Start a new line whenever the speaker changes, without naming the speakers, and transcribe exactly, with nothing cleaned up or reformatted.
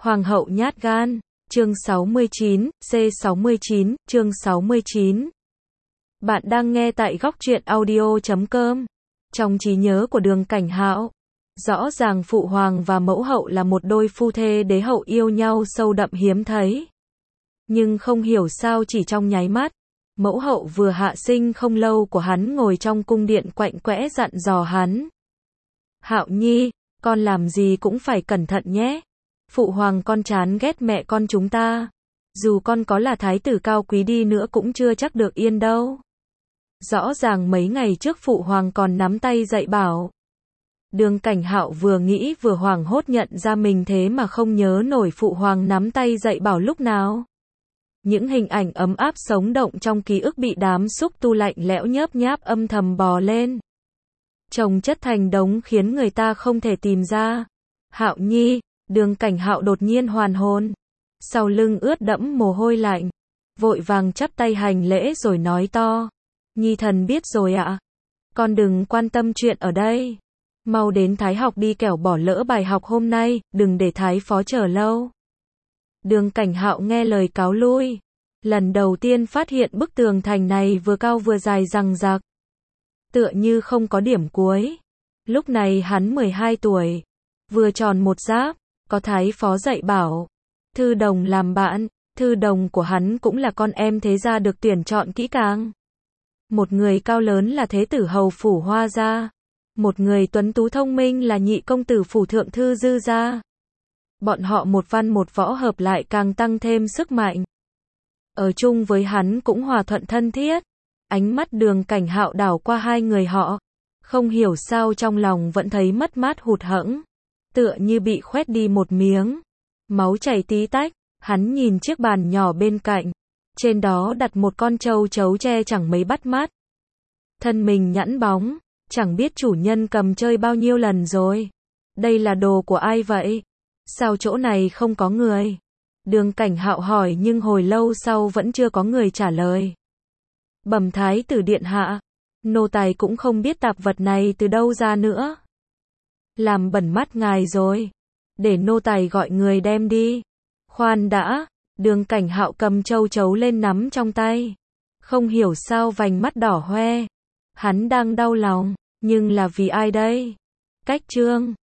Hoàng hậu nhát gan, chương sáu mươi chín, C sáu mươi chín, chương sáu mươi chín. Bạn đang nghe tại góc truyện audio chấm com. Trong trí nhớ của Đường Cảnh Hạo, rõ ràng phụ hoàng và mẫu hậu là một đôi phu thê đế hậu yêu nhau sâu đậm hiếm thấy. Nhưng không hiểu sao chỉ trong nháy mắt, mẫu hậu vừa hạ sinh không lâu của hắn ngồi trong cung điện quạnh quẽ dặn dò hắn. Hạo Nhi, con làm gì cũng phải cẩn thận nhé. Phụ hoàng con chán ghét mẹ con chúng ta. Dù con có là thái tử cao quý đi nữa cũng chưa chắc được yên đâu. Rõ ràng mấy ngày trước phụ hoàng còn nắm tay dạy bảo. Đường Cảnh Hạo vừa nghĩ vừa hoảng hốt nhận ra mình thế mà không nhớ nổi phụ hoàng nắm tay dạy bảo lúc nào. Những hình ảnh ấm áp sống động trong ký ức bị đám xúc tu lạnh lẽo nhớp nháp âm thầm bò lên. Chồng chất thành đống khiến người ta không thể tìm ra. Hạo Nhi, Đường Cảnh Hạo đột nhiên hoàn hồn. Sau lưng ướt đẫm mồ hôi lạnh. Vội vàng chắp tay hành lễ rồi nói to. Nhi thần biết rồi ạ. Con đừng quan tâm chuyện ở đây. Mau đến Thái học đi kẻo bỏ lỡ bài học hôm nay, đừng để Thái phó chờ lâu. Đường Cảnh Hạo nghe lời cáo lui. Lần đầu tiên phát hiện bức tường thành này vừa cao vừa dài rằng rạc. Tựa như không có điểm cuối. Lúc này hắn mười hai tuổi. Vừa tròn một giáp, có thái phó dạy bảo. Thư đồng làm bạn, thư đồng của hắn cũng là con em thế gia được tuyển chọn kỹ càng. Một người cao lớn là thế tử hầu phủ Hoa gia. Một người tuấn tú thông minh là nhị công tử phủ thượng thư Dư gia. Bọn họ một văn một võ hợp lại càng tăng thêm sức mạnh. Ở chung với hắn cũng hòa thuận thân thiết. Ánh mắt Đường Cảnh Hạo đảo qua hai người họ. Không hiểu sao trong lòng vẫn thấy mất mát hụt hẫng. Tựa như bị khoét đi một miếng. Máu chảy tí tách. Hắn nhìn chiếc bàn nhỏ bên cạnh. Trên đó đặt một con trâu chấu tre chẳng mấy bắt mắt. Thân mình nhẵn bóng. Chẳng biết chủ nhân cầm chơi bao nhiêu lần rồi. Đây là đồ của ai vậy? Sao chỗ này không có người? Đường Cảnh Hạo hỏi nhưng hồi lâu sau vẫn chưa có người trả lời. Bẩm thái tử điện hạ. Nô tài cũng không biết tạp vật này từ đâu ra nữa. Làm bẩn mắt ngài rồi. Để nô tài gọi người đem đi. Khoan đã. Đường Cảnh Hạo cầm châu chấu lên nắm trong tay. Không hiểu sao vành mắt đỏ hoe. Hắn đang đau lòng. Nhưng là vì ai đây? Cách trương.